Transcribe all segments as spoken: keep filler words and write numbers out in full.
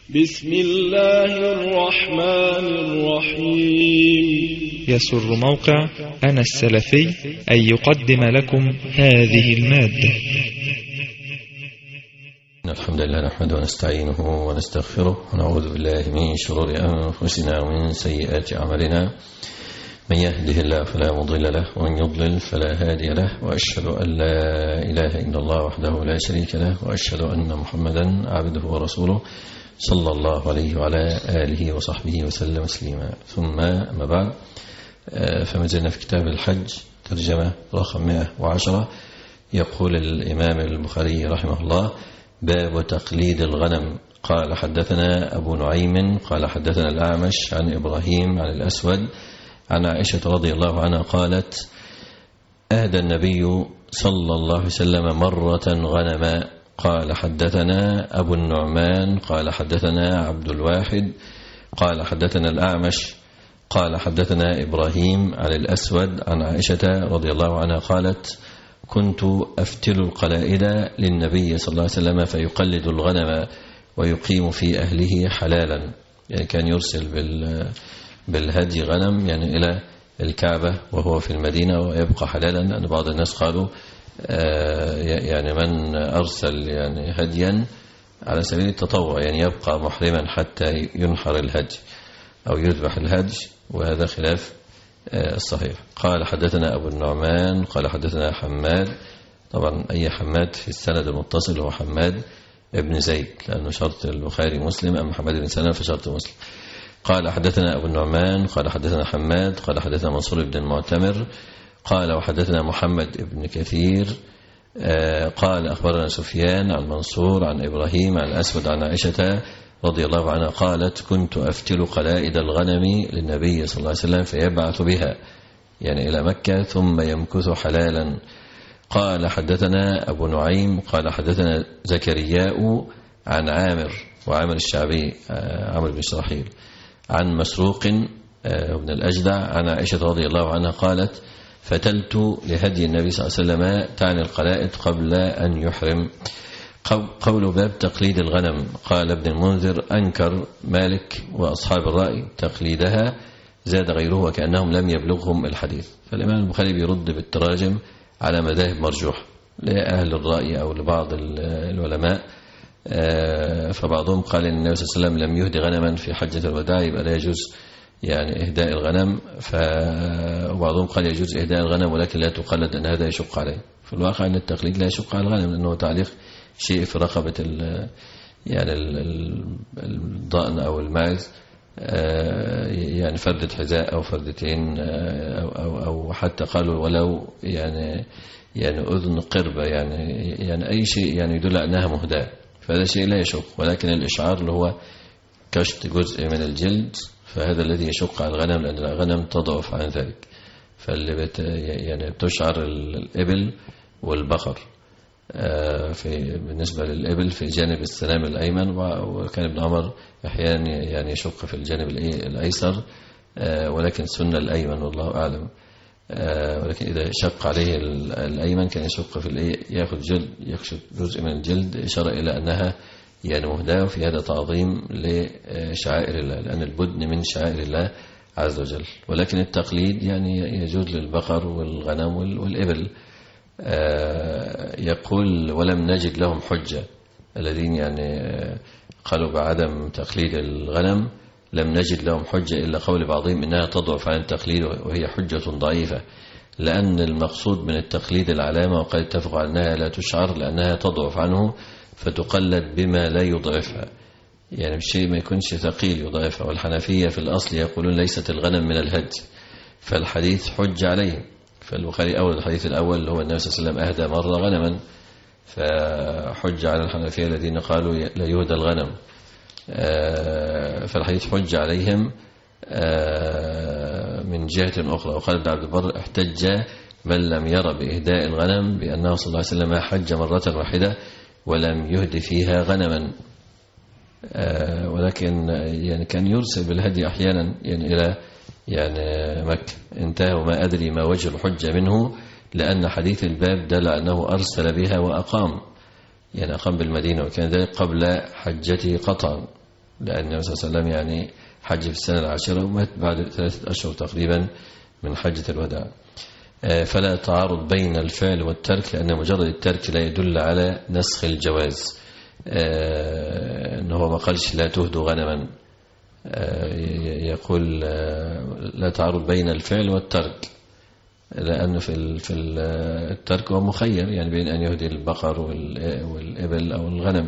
بسم الله الرحمن الرحيم. يسر موقع أنا السلفي أن يقدم لكم هذه المادة. الحمد لله نحمده ونستعينه ونستغفره ونعوذ بالله من شرور أنفسنا ومن سيئات أعمالنا. من يهده الله فلا مضل له ومن يضلل فلا هادي له، وأشهد أن لا إله إلا الله وحده لا شريك له، وأشهد أن محمدا عبده ورسوله صلى الله عليه وعلى آله وصحبه وسلم تسليما. ثم أما بعد، فما زلنا في كتاب الحج ترجمة رقم مئة وعشرة. يقول الإمام البخاري رحمه الله: باب تقليد الغنم. قال حدثنا أبو نعيم قال حدثنا الأعمش عن إبراهيم عن الأسود عن عائشة رضي الله عنها قالت: أهدى النبي صلى الله عليه وسلم مرة غنما. قال حدثنا أبو النعمان قال حدثنا عبد الواحد قال حدثنا الأعمش قال حدثنا إبراهيم عن الأسود عن عائشة رضي الله عنها قالت: كنت أفتل القلائد للنبي صلى الله عليه وسلم فيقلد الغنم ويقيم في أهله حلالا. يعني كان يرسل بالهدي غنم يعني إلى الكعبة وهو في المدينة ويبقى حلالا، لأن بعض الناس قالوا يعني من أرسل يعني هديا على سبيل التطوع يعني يبقى محرما حتى ينحر الهدي أو يذبح الهدي، وهذا خلاف الصحيح. قال حدثنا أبو النعمان قال حدثنا حماد. طبعا أي حماد في السند المتصل هو حماد ابن زيد، لأنه شرط البخاري مسلم، أما حماد بن سلمة فشرط مسلم. قال حدثنا أبو النعمان قال حدثنا حماد قال حدثنا منصور بن المعتمر قال وحدثنا محمد بن كثير قال أخبرنا سفيان عن منصور عن إبراهيم عن الأسود عن عائشة رضي الله عنها قالت: كنت أفتل قلائد الغنم للنبي صلى الله عليه وسلم فيبعث بها يعني إلى مكة ثم يمكث حلالا. قال حدثنا أبو نعيم قال حدثنا زكرياء عن عامر وعامر الشعبي عامر بن شراحيل عن مسروق بن الأجدع عن عائشة رضي الله عنها قالت: فتلت لهدي النبي صلى الله عليه وسلم تعني القلائد قبل أن يحرم. قول باب تقليد الغنم. قال ابن المنذر: أنكر مالك وأصحاب الرأي تقليدها، زاد غيره وكأنهم لم يبلغهم الحديث. فالإمام البخاري بيرد بالتراجم على مذاهب مرجوح لأهل الرأي أو لبعض العلماء. فبعضهم قال إن النبي صلى الله عليه وسلم لم يهدي غنما في حجة الوداع، يبقى لا يجوز يعني إهداء الغنم. فبعضهم قال يجوز إهداء الغنم ولكن لا تقلد أن هذا يشق عليه. في الواقع أن التقليد لا يشق على الغنم، لأنه تعليق شيء في رقبة ال يعني الضأن أو الماعز، يعني فردة حذاء أو فردتين أو, أو, أو حتى قالوا ولو يعني يعني أذن قربة يعني يعني أي شيء يعني يدل أنها مهداة، فهذا شيء لا يشق. ولكن الإشعار اللي هو كشط جزء من الجلد فهذا الذي يشق على الغنم، لأن الغنم تضعف عن ذلك. فاللي بت يعني بتشعر الإبل والبقر في بالنسبة للإبل في جانب السلام الأيمن، وكان ابن عمر أحيانا يعني يشق في الجانب الأيسر، ولكن سنة الأيمن والله أعلم. ولكن إذا شق عليه الأيمن كان يشق في الإيه يأخذ جلد يكشف جزء من الجلد، إشارة إلى أنها يعني مهداة، وفي هذا تعظيم لشعائر الله، لأن البدن من شعائر الله عز وجل. ولكن التقليد يعني يجوز للبقر والغنم والإبل. يقول: ولم نجد لهم حجة. الذين يعني قالوا بعدم تقليد الغنم لم نجد لهم حجة إلا قول بعضهم إنها تضعف عن التقليد، وهي حجة ضعيفة، لأن المقصود من التقليد العلامة، وقد اتفقوا على أنها لا تشعر لأنها تضعف عنه فتقلد بما لا يضعفها، يعني بشيء ما يكونش ثقيل يضعفها. والحنفية في الأصل يقولون ليست الغنم من الهدي، فالحديث حج عليهم. فالبخاري أول الحديث الأول اللي هو النبي صلى الله عليه وسلم أهدى مرة غنما، فحج على الحنفية الذين قالوا لا يهدى الغنم، فالحديث حج عليهم من جهة أخرى. وقال ابن عبد البر: احتج من لم يرى بإهداء الغنم بأنه صلى الله عليه وسلم حج مرة واحدة ولم يهدي فيها غنما، ولكن يعني كان يرسل بالهدي أحيانا يعني إلى يعني مكة. انتهى وما أدري ما وجه الحجة منه، لأن حديث الباب دل أنه أرسل بها وأقام، يعني أقام بالمدينة، وكان ذلك قبل حجته قطعا، لأن النبي صلى الله عليه وسلم يعني حج في السنة العاشرة ومات بعد ثلاثة أشهر تقريبا من حجة الوداع. فلا تعارض بين الفعل والترك، لأن مجرد الترك لا يدل على نسخ الجواز. أنه ما قالش لا تهدوا غنما، يقول لا تعارض بين الفعل والترك، لأنه في في الترك هو مخير يعني بين أن يهدي البقر والإبل أو الغنم.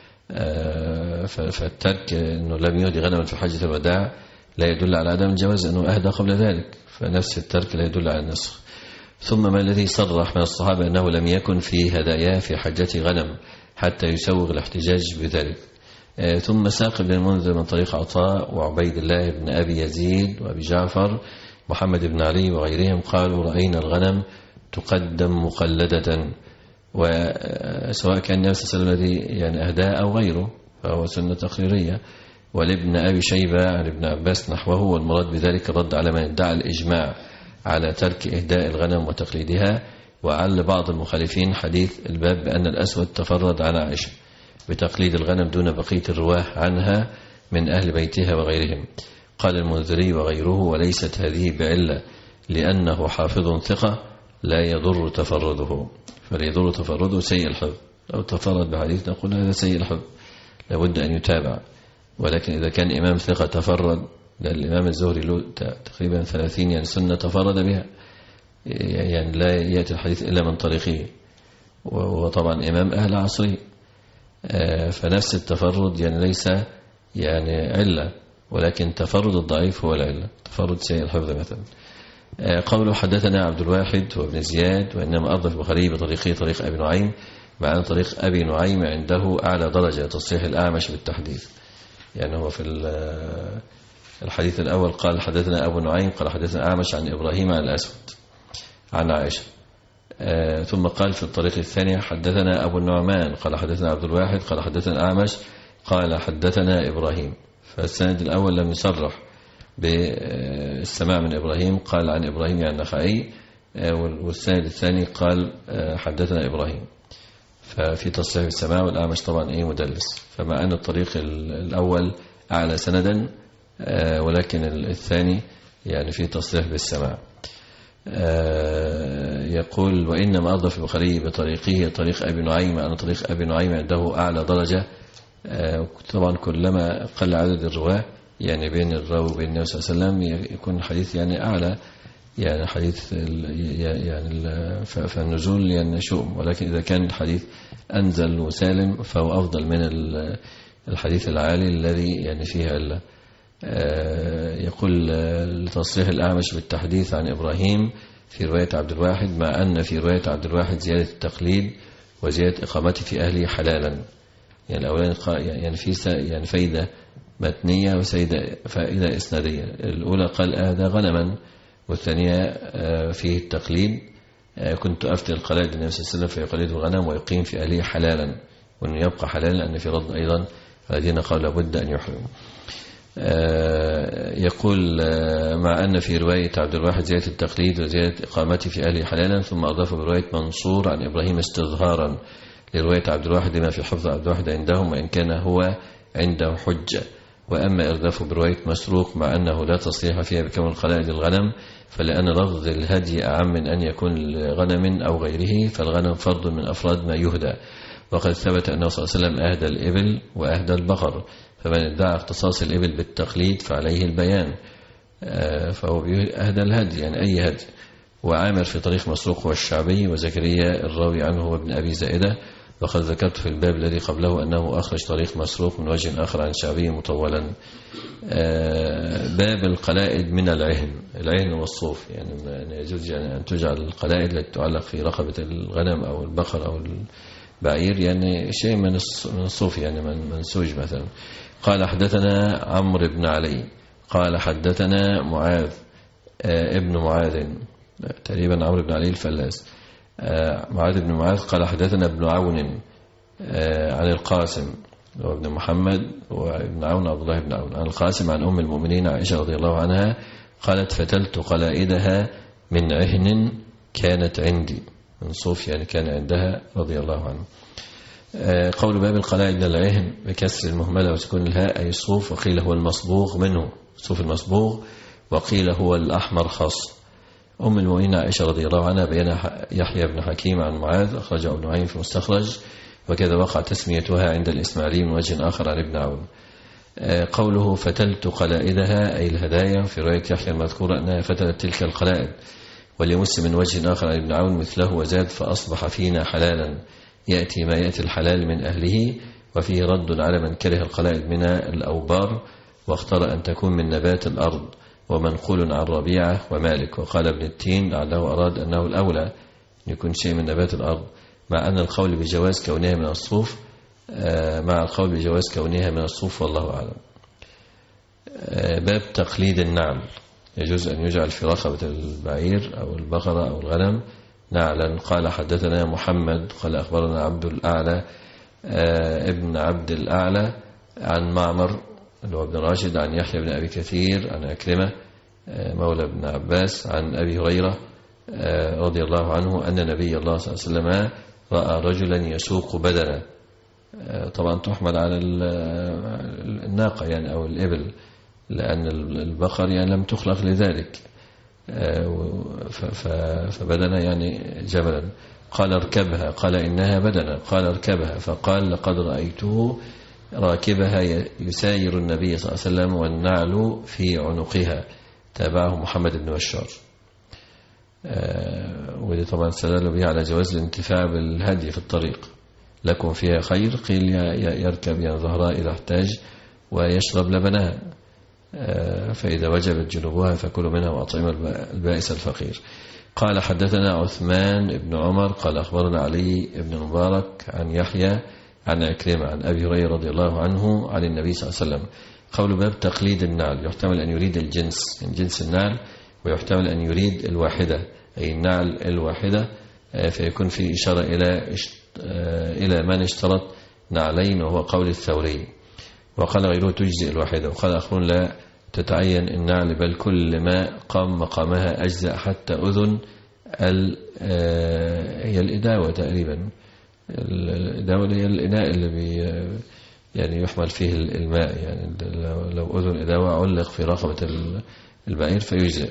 فالترك أنه لم يهدي غنما في حجة الوداع لا يدل على عدم الجواز، أنه أهدى قبل ذلك، فنفس الترك لا يدل على النسخ. ثم ما الذي صرح من الصحابة أنه لم يكن في هداياه في حجة غنم حتى يسوغ الاحتجاج بذلك. ثم ساق بن المنذر من طريق عطاء وعبيد الله بن أبي يزيد وأبي جعفر محمد بن علي وغيرهم قالوا رأينا الغنم تقدم مقلدة، وسواء كان النبي صلى الله عليه وسلم الذي يعني أهداه أو غيره فهو سنة تقريرية. ولابن أبي شيبة عن ابن عباس نحوه، والمراد بذلك الرد على من ادعى الإجماع على ترك إهداء الغنم وتقليدها. وعل بعض المخالفين حديث الباب بأن الأسود تفرد عن عائشة بتقليد الغنم دون بقية الرواه عنها من أهل بيتها وغيرهم. قال المنذري وغيره وليست هذه بعلة، لأنه حافظ ثقة لا يضر تفرده، فلا يضر تفرده سيء الحفظ. لو تفرد بحديث نقول هذا سيء الحفظ لابد أن يتابع. ولكن إذا كان إمام ثقة تفرد، لأن الإمام الزهري له تقريبا ثلاثين يعني سنة تفرد بها، يعني لا يأتي الحديث إلا من طريقه، وهو طبعا إمام أهل عصره. فنفس التفرد يعني ليس يعني علة، ولكن تفرد الضعيف هو العلة، تفرد سيء الحفظ مثلا. قوله حدثنا عبد الواحد وابن زياد، وإنما أضف البخاري بطريقه طريق أبي نعيم، مع أن طريق أبي نعيم عنده أعلى درجة تصحيح الأعمش بالتحديث. يعني هو في الحديث الأول قال حدثنا أبو نعيم قال حدثنا أعمش عن إبراهيم عن الأسود عن عائشة. آه ثم قال في الطريق الثانية حدثنا أبو النعمان قال حدثنا عبد الواحد قال حدثنا أعمش قال حدثنا إبراهيم. فالسند الأول لم يصرح بالسماع من إبراهيم، قال عن إبراهيم يعني النخعي، آه والسند الثاني قال آه حدثنا إبراهيم. ففي تصحيح السماع، والأعمش طبعا إيه مدلس. فمع أن الطريق الأول أعلى سندا، آه ولكن الثاني يعني في تصحيح بالسماع. آه يقول وإنما أضف البخاري بطريقه طريق أبي نعيم، أن طريق أبي نعيم عنده أعلى درجة. آه طبعا كلما قل عدد الرواة يعني بين الراوي وبين النبي صلى الله عليه وسلم يكون الحديث يعني أعلى، يعني حديث يعني فالنزول يعني شؤم. ولكن إذا كان الحديث أنزل وسالم فهو أفضل من الحديث العالي الذي يعني فيه علة. يقول لتصريح الأعمش بالتحديث عن إبراهيم في رواية عبد الواحد، مع أن في رواية عبد الواحد زيادة التقليد وزيادة إقامته في أهله حلالا. يعني الأولين يعني في يعني فايدة متنية وفائدة إسنادية. الأولى قال هذا غنما، والثانية فيه التقليد، كنت أفتي القلائد النبي صلى الله عليه وسلم فيقلد الغنم ويقيم في أهله حلالا، وأنه يبقى حلالا لأن في رد أيضا الذين قالوا لابد أن يحرموا. يقول مع أن في رواية عبد الواحد زيادة التقليد وزيادة إقامته في أهله حلالا، ثم أضاف برواية منصور عن إبراهيم استظهارا لرواية عبد الواحد لما في حفظ عبد الواحد عندهم، وإن كان هو عنده حجة. وأما إردافه برواية مسروق مع أنه لا تصريح فيها بكون القلائد الغنم، فلأن لفظ الهدي أعم من أن يكون لغنم أو غيره، فالغنم فرد من أفراد ما يهدى. وقد ثبت أنه صلى الله عليه وسلم أهدى الإبل وأهدى البقر، فمن ادعى اختصاص الإبل بالتقليد فعليه البيان، فهو أهدى الهدي يعني أي هدي. وعامر في طريق مسروق والشعبي، وزكريا الراوي عنه هو ابن أبي زائدة. وقد ذكرت في الباب الذي قبله أنه أخرج طريق مسروق من وجه آخر عن شعبي مطولا. باب القلائد من العهن، العهن والصوف، يعني يجوز يعني أن تجعل القلائد التي تعلق في رقبة الغنم أو البقر أو البعير يعني شيء من الصوف يعني من منسوج مثلا. قال حدثنا عمرو بن علي قال حدثنا معاذ ابن معاذ، تقريبا عمرو بن علي الفلاس، معاذ بن معاذ قال حدثنا ابن عون عن القاسم وابن محمد وابن عون عبد الله بن عون عن القاسم عن أم المؤمنين عائشة رضي الله عنها قالت فتلت قلائدها من عهن كانت عندي، من صوف يعني كان عندها رضي الله عنه. قول باب القلائد من العهن بكسر المهملة وسكون الهاء أي الصوف، وقيل هو المصبوغ منه صوف المصبوغ، وقيل هو الأحمر خاص. أم المؤمنين عائشة رضي الله عنها بين يحيى بن حكيم عن معاذ أخرجه ابن نعيم في المستخرج، وكذا وقع تسميتها عند الإسماعيلي من وجه آخر عن ابن عون. قوله فتلت قلائدها أي الهدايا، في رواية يحيى المذكورة أنها فتلت تلك القلائد، ولمسلم من وجه آخر عن ابن عون مثله وزاد فأصبح فينا حلالا، يأتي ما يأتي الحلال من أهله، وفيه رد على من كره القلائد من الأوبار واختار أن تكون من نبات الأرض، ومنقول عن ربيعة ومالك. وقال ابن التين لعله أراد أنه الأولى أن يكون شيء من نبات الأرض، مع أن القول بجواز كونها من الصوف مع القول بجواز كونها من الصوف والله أعلم. باب تقليد النعل، يجوز أن يجعل في رقبة البعير أو البقرة أو الغنم نعلا. قال حدثنا محمد قال أخبرنا عبد الأعلى ابن عبد الأعلى عن معمر اللي هو ابن راشد عن يحيى بن أبي كثير عن أكرمة مولى ابن عباس عن أبي هريرة رضي الله عنه أن نبي الله صلى الله عليه وسلم رأى رجلا يسوق بدنا، طبعا تحمل على الناقة يعني أو الإبل، لأن البقر يعني لم تخلق لذلك، فبدنا يعني جبلا. قال اركبها، قال إنها بدنا، قال اركبها، فقال لقد رأيته راكبها يساير النبي صلى الله عليه وسلم والنعل في عنقها. تابعه محمد بن بشار. ودي طبعا استدل به على جواز الانتفاع بالهدي في الطريق، لكم فيها خير، قيل يركب يعني ظهرها إذا احتاج ويشرب لبنها، فإذا وجبت جنوبها فكلوا منها وأطعموا البائس الفقير. قال حدثنا عثمان بن عمر قال أخبرنا علي بن المبارك عن يحيى عن أكرمة عن أبي هريرة رضي الله عنه عن النبي صلى الله عليه وسلم. قول باب تقليد النعل، يحتمل أن يريد الجنس من جنس النعل، ويحتمل أن يريد الواحدة أي النعل الواحدة، فيكون في إشارة إلى إلى من اشترط نعلين وهو قول الثوري. وقال غيره تجزئ الواحدة. وقال آخرون لا تتعين النعل بل كل ما قام مقامها أجزاء حتى أذن هي الإداوة تقريبا، الإداوة هي الإناء اللي بي يعني يحمل فيه الماء، يعني لو أذن إداوة علق في رقبة البعير فيجزئ.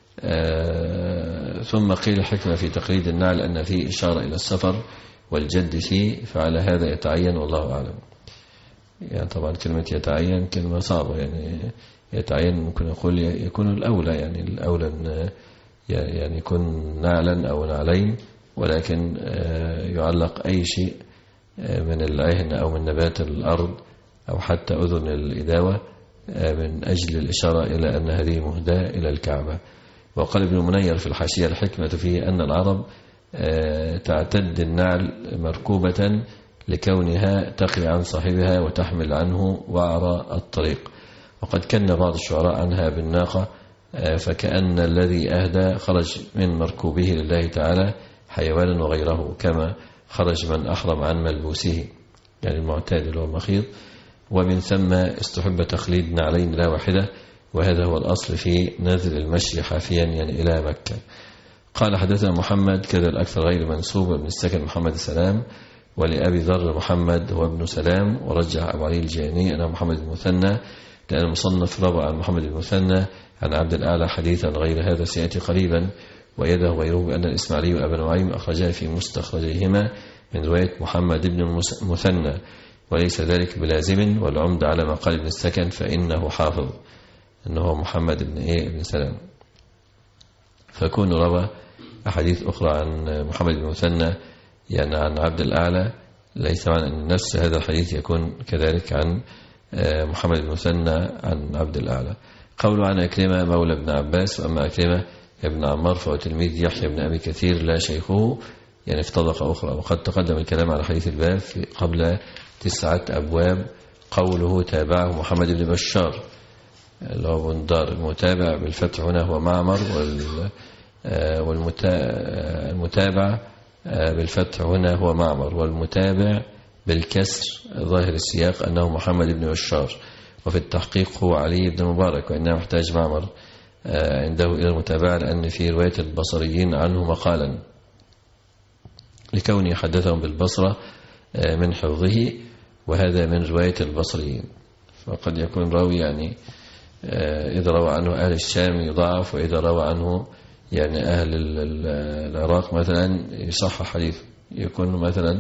ثم قيل الحكمة في تقليد النعل أن فيه إشارة إلى السفر والجد فيه، فعلى هذا يتعين والله أعلم. يعني طبعا كلمة يتعين كلمة صعبة، يعني يتعين ممكن يقول يكون الأولى، يعني الأولى أن يعني يكون نعلا أو نعلين، ولكن يعلق أي شيء من العهن أو من نبات الأرض أو حتى أذن الإداوة من أجل الإشارة إلى أن هذه مهداة إلى الكعبة. وقال ابن المنير في الحاشية الحكمة فيه أن العرب تعتد النعل مركوبة لكونها تقي عن صاحبها وتحمل عنه وعر الطريق، وقد كان بعض الشعراء عنها بالناقة، فكأن الذي أهدى خرج من مركوبه لله تعالى حيوانا وغيره، كما خرج من أحرم عن ملبوسه يعني المعتاد اللي هو المخيط. ومن ثم استحب تقليد نعلين لا واحدة، وهذا هو الأصل في نذر المشي حافيا يعني إلى مكة. قال حدثنا محمد كذا الأكثر غير منسوب ابن السكن محمد السلام، ولأبي ذر محمد هو ابن سلام، ورجح أبو علي الجاني أنه محمد المثنى، لأن المصنف روى عن محمد المثنى عن عبد الأعلى حديثا غير هذا سيأتي قريبا، ويده غيره بأن الإسماعيلي وأبن نعيم أخرجاه في مستخرجيهما من رواية محمد بن المثنى، وليس ذلك بلازم، والعمد على ما قال ابن السكن فإنه حافظ أنه محمد بن إيه بن سلام، فكون روى أحاديث أخرى عن محمد بن المثنى يعني عن عبد الأعلى، ليس معنى أن نفس هذا الحديث يكون كذلك عن محمد بن المثنى عن عبد الأعلى. قوله عن أكرمة مولى ابن عباس، وأما أكرمة ابن عمار فهو تلميذ يحيى بن أبي كثير لا شيخه، يعني في طبقة أخرى. وقد تقدم الكلام على حديث الباب قبل تسعة أبواب. قوله تابعه محمد بن بشار اللي هو بندار، المتابع بالفتح هنا هو معمر، والمتابع بالفتح هنا هو معمر، والمتابع بالكسر ظاهر السياق أنه محمد بن بشار، وفي التحقيق هو علي بن المبارك، وإنه محتاج معمر عنده إلى المتابعة، لأن في رواية البصريين عنه مقالا لكونه حدثهم بالبصرة من حفظه، وهذا من رواية البصريين. فقد يكون راوي يعني إذا روى عنه أهل الشام يضاعف، وإذا روى عنه يعني أهل العراق مثلا يصح حديث، يكون مثلا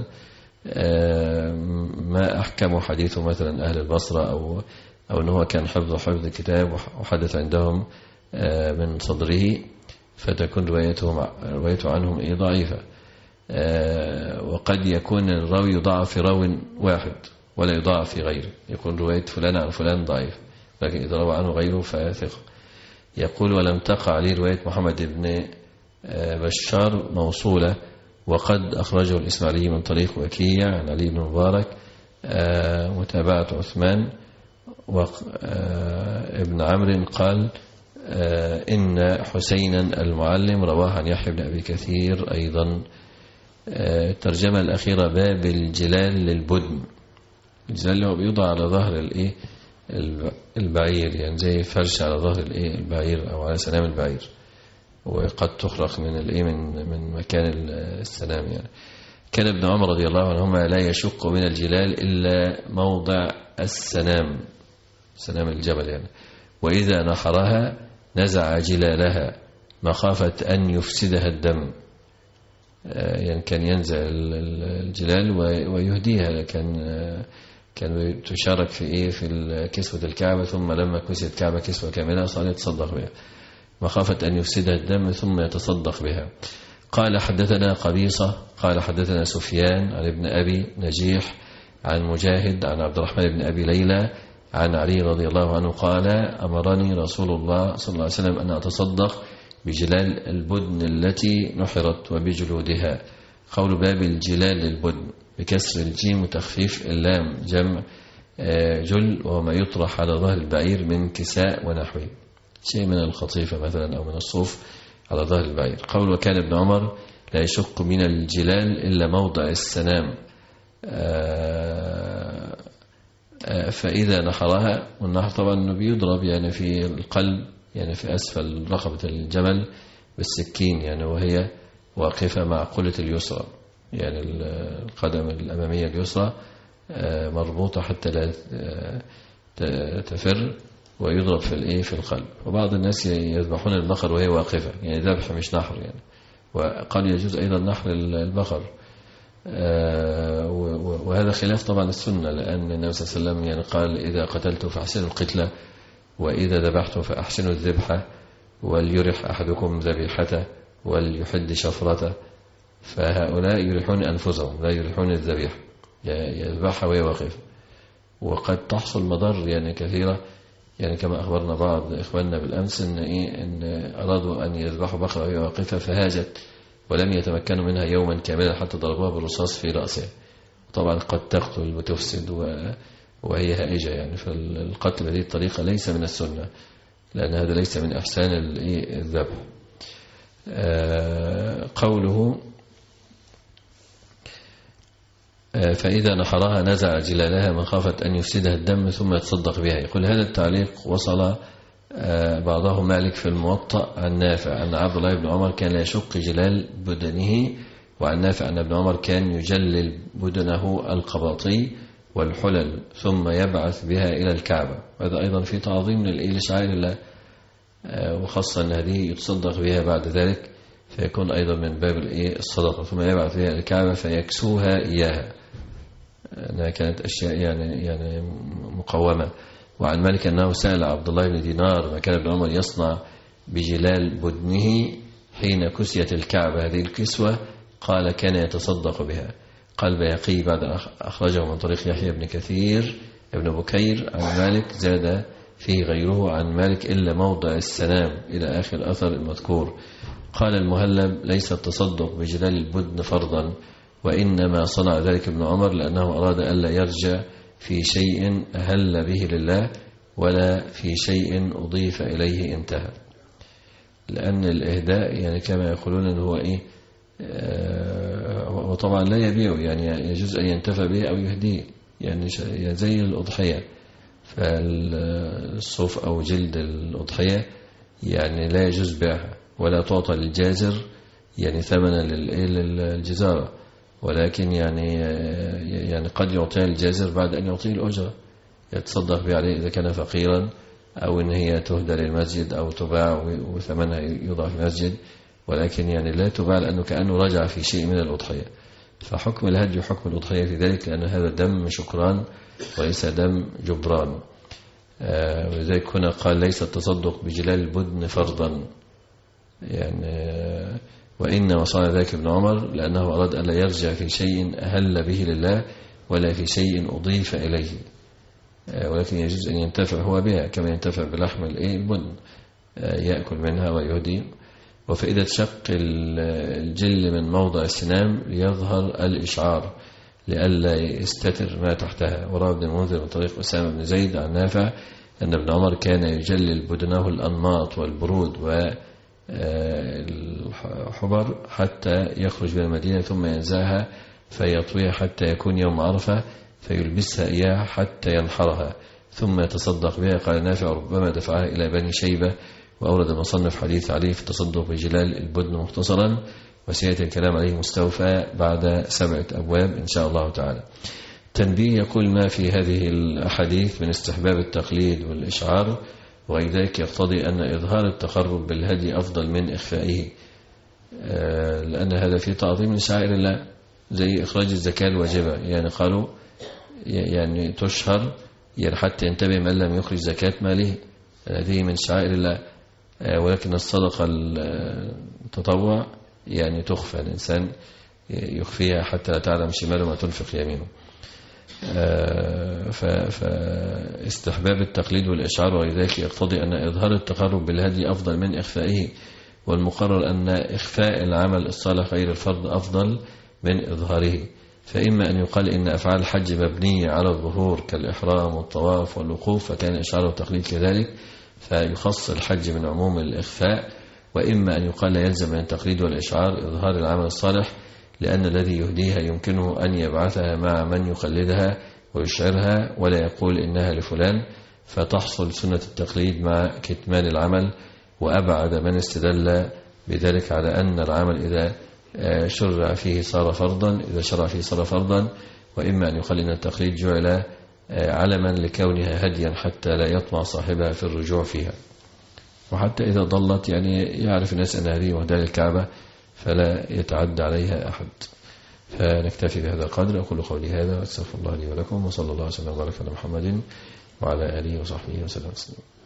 ما أحكم حديثه مثلا أهل البصرة، أو أو أنه كان حفظ حفظ كتاب وحدث عندهم من صدره، فتكون روايته روايته عنهم إيه ضعيفة. وقد يكون الراوي يضاعف في راو واحد ولا يضاعف في غيره، يكون رواية فلان عن فلان ضعيف، لكن إذا روى عنه غيره فثقة. يقول: ولم تقع لي رواية محمد بن بشار موصولة، وقد أخرجه الإسماعيلي من طريق وكيع عن علي بن مبارك متابعة عثمان وابن عمرو قال: إن حسينا المعلم رواه عن يحيى بن أبي كثير أيضا. الترجمة الأخيرة: باب الجلال للبدن. الجلال اللي هو بيوضع على ظهر الإيه البعير، يعني زي فرش على ظهر الإيه البعير أو على سنام البعير، وقد تخرق من الإيه من من مكان السنام. يعني كان ابن عمر رضي الله عنهما لا يشق من الجلال إلا موضع السنام، سنام الجبل يعني، وإذا نحرها نزع جلالها مخافة أن يفسدها الدم. يعني كان ينزع الجلال ويهديها، كان كان تشارك في إيه في كسوة الكعبة، ثم لما كسيت الكعبة كسوة كاملة صار يتصدق بها مخافة أن يفسدها الدم ثم يتصدق بها. قال: حدثنا قبيصة قال حدثنا سفيان عن ابن أبي نجيح عن مجاهد عن عبد الرحمن بن أبي ليلى عن علي رضي الله عنه قال: أمرني رسول الله صلى الله عليه وسلم أن أتصدق بجلال البدن التي نحرت وبجلودها. قول باب الجلال للبدن بكسر الجيم وتخفيف اللام، جمع جل، وهو ما يطرح على ظهر البعير من كساء ونحوه، شيء من الخطيفة مثلا أو من الصوف على ظهر البعير. قول: وكان ابن عمر لا يشق من الجلال إلا موضع السنام فإذا نحرها. والنحر طبعا بيضرب يعني في القلب، يعني في أسفل رقبة الجمل بالسكين، يعني وهي واقفة مع قلة اليسرى، يعني القدم الأمامية اليسرى مربوطة حتى لا تفر، ويضرب في الايه في القلب. وبعض الناس يذبحون البقر وهي واقفة، يعني ذبح مش نحر يعني. وقال يجوز أيضا نحر البقر، وهذا خلاف طبعا السنة، لأن النبي صلى الله عليه وسلم يعني قال: إذا قتلت فأحسنوا القتلة، وإذا ذبحت فأحسنوا الذبحة، وليرح أحدكم ذبيحته وليحد شفرته. فهؤلاء يريحون أنفسهم لا يريحون الذبيحة، يذبحها وهي واقفة. وقد تحصل مضر يعني كثيرة، يعني كما أخبرنا بعض إخواننا بالأمس إن, إيه إن أرادوا أن يذبحوا بقرة وهي واقفة فهاجت ولم يتمكنوا منها يوما كاملا حتى ضربوها بالرصاص في رأسها. طبعا قد تقتل وتفسد وهي هائجة يعني. فالقتل بهذه الطريقة ليس من السنة، لأن هذا ليس من أحسان الذبح. قوله: فإذا نحرها نزع جلالها مخافة أن يفسدها الدم ثم يتصدق بها. يقول: هذا التعليق وصل بعضه مالك في الموطأ عن نافع أن عبد الله بن عمر كان لا يشق جلال بدنه، وعن نافع أن ابن عمر كان يجلل بدنه القباطي والحلل ثم يبعث بها إلى الكعبة. وهذا أيضا في تعظيم لشعائر الله، وخاصة أن هذه يتصدق بها بعد ذلك، فيكون أيضا من باب الصدقة. ثم يبعث بها إلى الكعبة فيكسوها إياها، أنها كانت أشياء يعني يعني مقومة. وعن مالك أنه سأل عبد الله بن دينار ما كان ابن عمر يصنع بجلال بدنه حين كسيت الكعبة هذه الكسوة، قال: كان يتصدق بها. قال بيقي بعد أخرجه من طريق يحيى بن كثير ابن بكير عن مالك زاد فيه غيره عن مالك إلا موضع السنام إلى آخر أثر المذكور. قال المهلب: ليس التصدق بجلال البدن فرضا، وإنما صنع ذلك ابن عمر لأنه أراد ألا يرجع في شيء أهل به لله ولا في شيء أضيف إليه انتهى. لأن الإهداء يعني كما يقولون أنه هو إيه آه وطبعا لا يبيع، يعني يجوز أن ينتفع به أو يهديه، يعني زي الأضحية، فالصوف أو جلد الأضحية يعني لا يجوز بيعها ولا تعطى للجازر يعني ثمنا للجزارة، ولكن يعني يعني قد يعطيها الجازر بعد أن يعطيه الأجرة، يتصدق بها عليه إذا كان فقيرا، أو إن هي تهدى للمسجد أو تباع وثمنها يوضع في المسجد، ولكن يعني لا تباع لأنه كأنه رجع في شيء من الأضحية. فحكم الهدي وحكم الأضحية في ذلك، لأن هذا دم شكران وليس دم جبران. آه ولذلك هنا قال ليس التصدق بجلال البدن فرضا، يعني آه وإن وصال ذلك ابن عمر لأنه أراد أن لا يرجع في شيء أهل به لله ولا في شيء أضيف إليه، آه ولكن يجوز أن ينتفع هو بها كما ينتفع بلحم البدن، آه يأكل منها ويهدي. وفائدة شق الجل من موضع السنام ليظهر الإشعار لئلا يستتر ما تحتها. وروى ابن المنذر من طريق أسامة بن زيد عن نافع أن ابن عمر كان يجلل بدنه الأنماط والبرود والحبر حتى يخرج من المدينة ثم ينزعها فيطويها حتى يكون يوم عرفة فيلبسها إياها حتى ينحرها ثم يتصدق بها. قال نافع ربما دفعها إلى بني شيبة. وأورد المصنف حديث عليه في التصدق بجلال البدن مختصرا، وسيأتي الكلام عليه مستوفى بعد سبعة أبواب إن شاء الله تعالى. تنبيه يقول ما في هذه الأحاديث من استحباب التقليد والإشعار وغير ذلك يقتضي أن إظهار التقرب بالهدي أفضل من إخفائه، لأن هذا في تعظيم لشعائر الله زي إخراج الزكاة الواجبة، يعني قالوا يعني تشهر يعني حتى ينتبه من لم يخرج زكاة ماله، هذه من شعائر الله. ولكن الصدقة التطوع يعني تخفى، الإنسان يخفيها حتى لا تعلم شماله ما تنفق يمينه. فاستحباب التقليد والإشعار وغير ذلك يقتضي أن إظهار التقرب بالهدي أفضل من إخفائه، والمقرر أن إخفاء العمل الصالح غير الفرض أفضل من إظهاره. فإما أن يقال إن أفعال الحج مبنية على الظهور كالإحرام والطواف والوقوف فكان الإشعار والتقليد كذلك فيخص الحج من عموم الإخفاء، وإما أن يقال لا يلزم من التقليد والإشعار إظهار العمل الصالح لأن الذي يهديها يمكنه أن يبعثها مع من يقلدها ويشعرها ولا يقول إنها لفلان، فتحصل سنة التقليد مع كتمان العمل. وأبعد من استدل بذلك على أن العمل إذا شرع فيه صار فرضا إذا شرع فيه صار فرضا، وإما أن يقال إن التقليد جعل علما لكونها هديا حتى لا يطمع صاحبها في الرجوع فيها، وحتى إذا ضلت يعني يعرف الناس أن هذه وهدى للكعبة فلا يتعدى عليها أحد. فنكتفي بهذا القدر. أقول قولي هذا واستغفر الله لي ولكم، وصلى الله وسلم وبارك على محمد وعلى آله وصحبه وسلم.